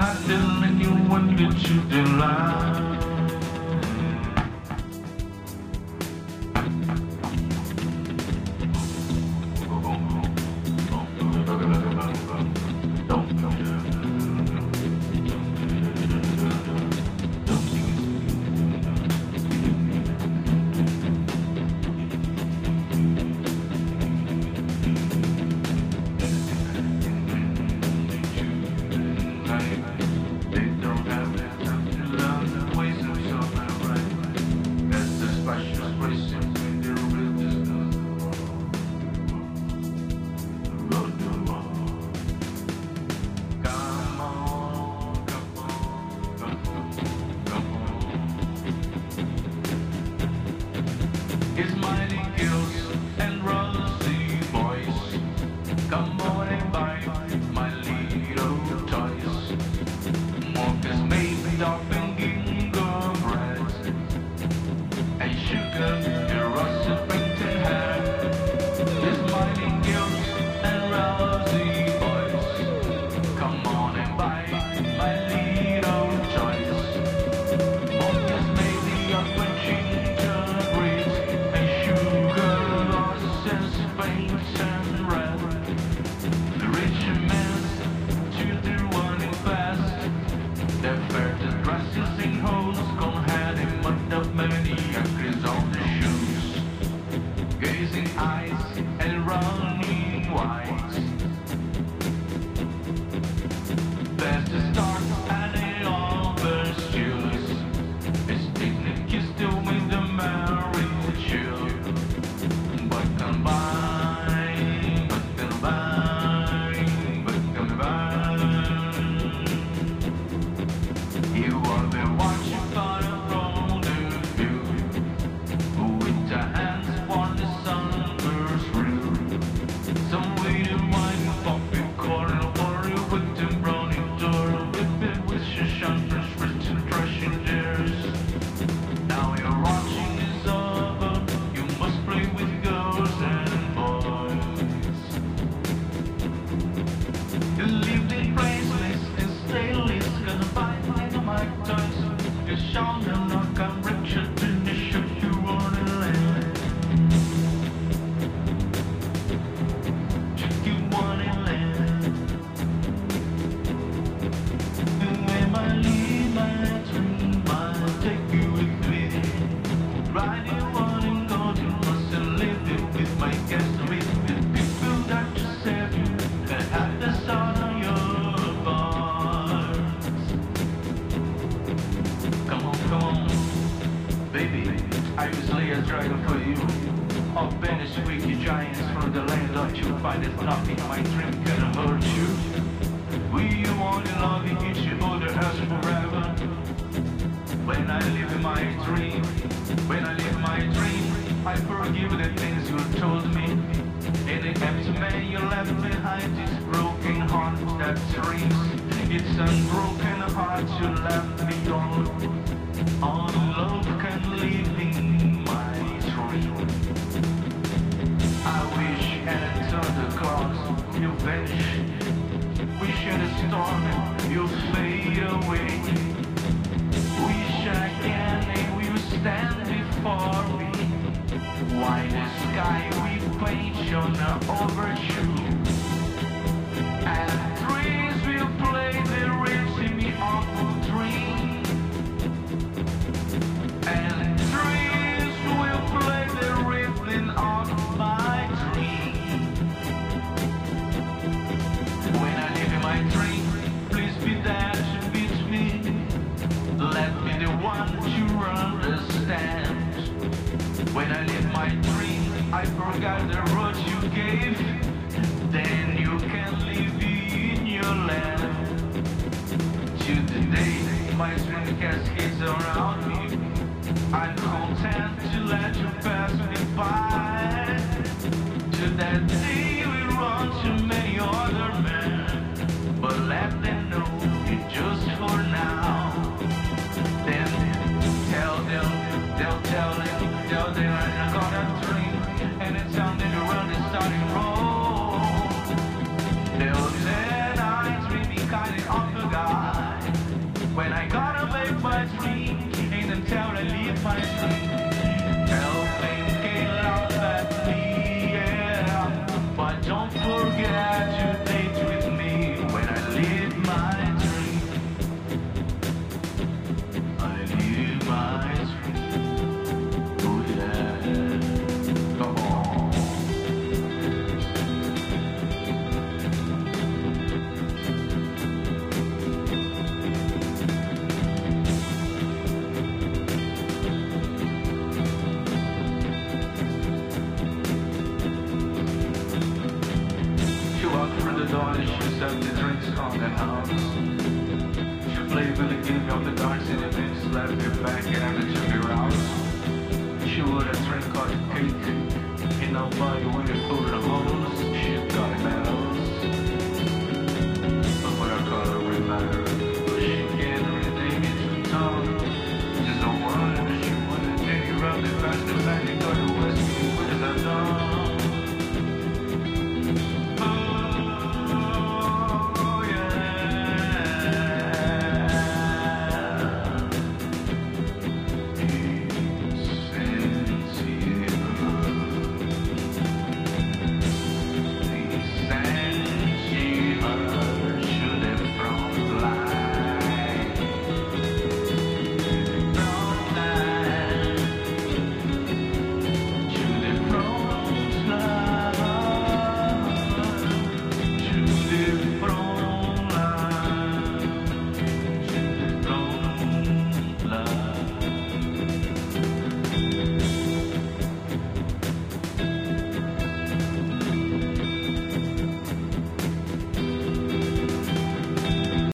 telling you what did you deny? It's mighty girls and rosy boys. Come on and buy my little toys. Mockers made of gingerbread and sugar, the russet painted hair. It's mighty girls and rosy boys. Come on and buy my little toys. Mockers made of gingerbread. Gazing eyes and running wise. There's the start and it all pursues. It's technique is still with the married chill. But combine, you are the one you thought of from the view. With the hands on the sunburst roof. Some way to wine, popping corn, or you with the brownie door. Whip it with your shunters, written thrashing dares. Now your watching is over. You must play with girls and boys. You leave the placeless and stainless, gonna buy my toys. You show them not come Richard in the shoot you on the land. Shoot you on the land. When I leave my dream, I'll take you with me. Ride you on and go, you must live it with my guests. With the people that you save you, that have the sun on your bars. Come on, baby, I will slay a dragon for you. I'll banish wicked giants from the land of you. Find that nothing my dream can hurt you. We only love each other as forever. When I live my dream, I forgive the things you told me. In the empty man you left behind, this broken heart that screams. It's unbroken heart you left me on. All love can live in my dream. I wish at a thundercloud you vanish. Wish at a storm you fade away. Wish again and we will stand before me. Why the sky we paint on an overture. And trees will play the riffs in the awful dream. And trees will play the riffling of my dream. When I live in my dream, please be there to beat me. Let me the one to understand. When I live my dream, I forgot the road you gave. Then you can live in your land. To the day my dream cascades around me, I'm content to let you pass me by. To that day we run to many other men, but let them know it's just for now. Then tell them I got a dream, and it's time to run the starting road. They'll say I'm dreaming kind of God. my dream. Help him get out at me, yeah. But don't forget to date with me when I live my dream. I live my dream. Oh yeah. Come on. She walked through the door and she served the drinks on the house. She played with the game of the cards in the mix, left it back and it took her out. She would have drink or cake, in nobody when you put the holes. She got it metal.